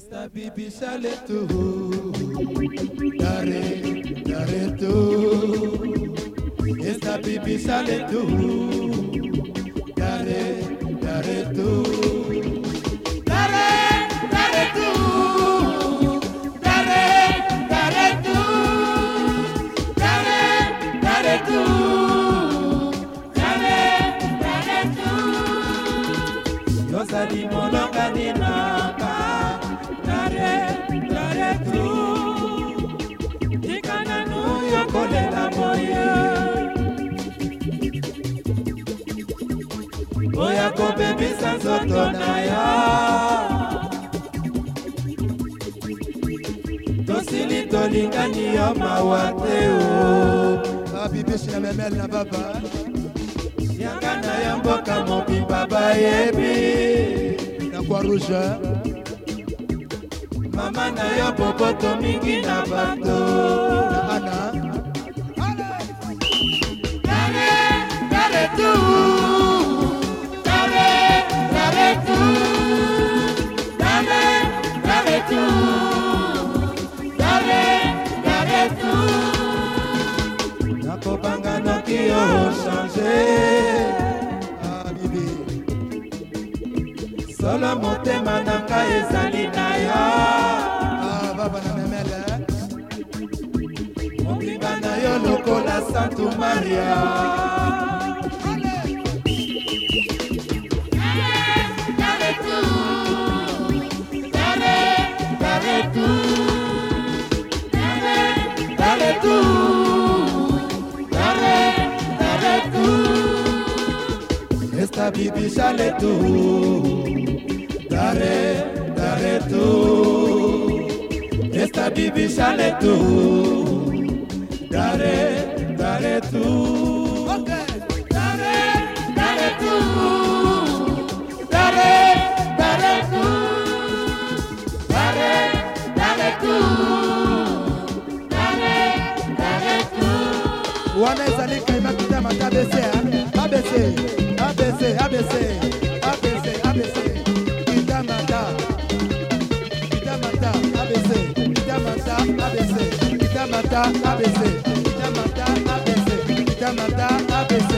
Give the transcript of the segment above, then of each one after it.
Esta bibi sale tu, dare tu. Esta bibi sale tu, dare tu. Dare tu, dare tu, dare tu, dare tu. Yo sali molonga dinaka. Oya ko baby sansoto na ya tosili tolingani yo mawate o bibi sina memel na baba yanga na ya mboka mobimba bayebi na kwa rouge mama na yo boboto mingi na bato na ana dare tu. Nakobanga noki yo changer ah bibi solo motema nanga ezali na yo ah baba na memele mobimba na yo lokola Santa Maria. Esta bibi sale tu, dare tu. Esta bibi sale tu, dare tu. Okay. Dare tu, dare tu, dare tu, dare tu. Wana ezali kaima kita mata ABC, ABC. ABC, ABC, ABC, ABC, Itamata, Itamata, ABC, Itamata, ABC, Itamata, ABC, Itamata, ABC, Itamata, ABC.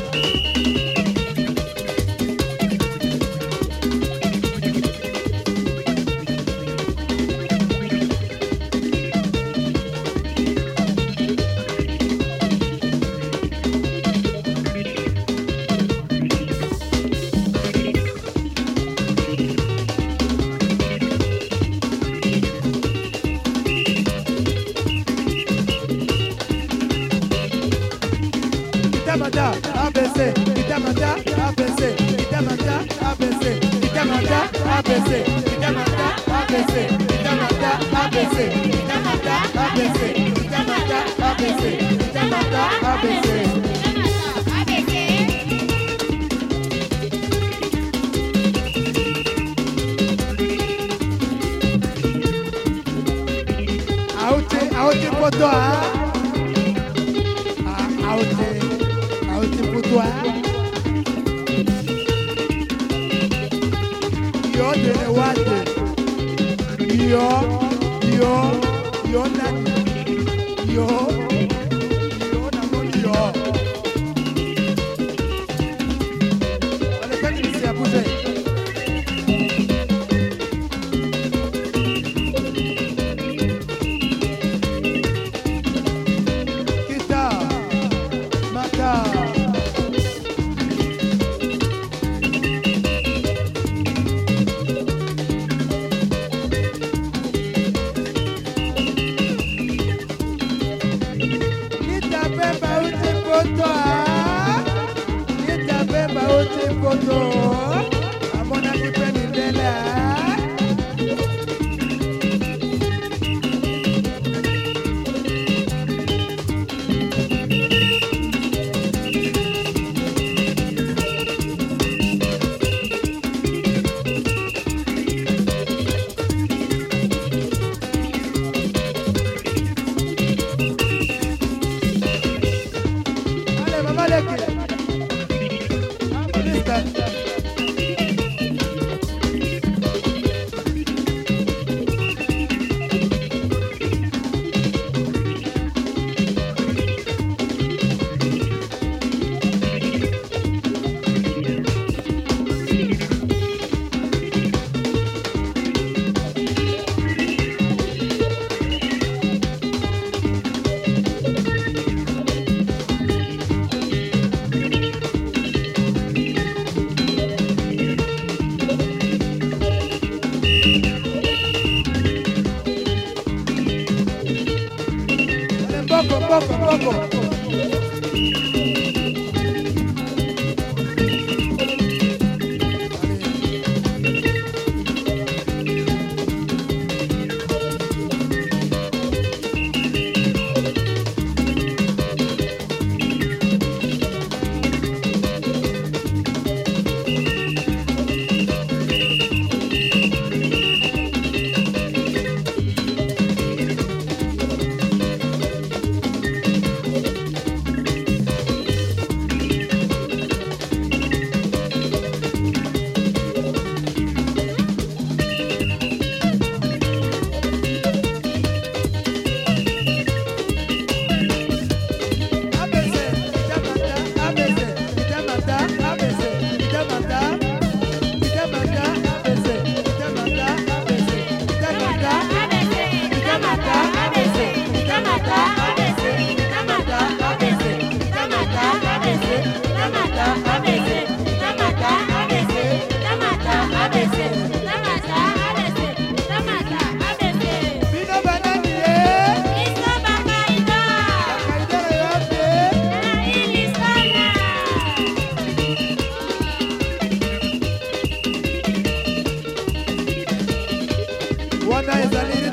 Itamata, ABC, Itamata, ABC, Itamata, ABC, Itamata, ABC, Itamata, ABC, Itamata, ABC, Itamata, ABC, Itamata, ABC, Itamata, ABC. Aote pour toi. Aote pour toi. Yo de le wate. Yo nani. Yo na moni yo. Allez, quand il s'est bougé. mboko. Wana ezali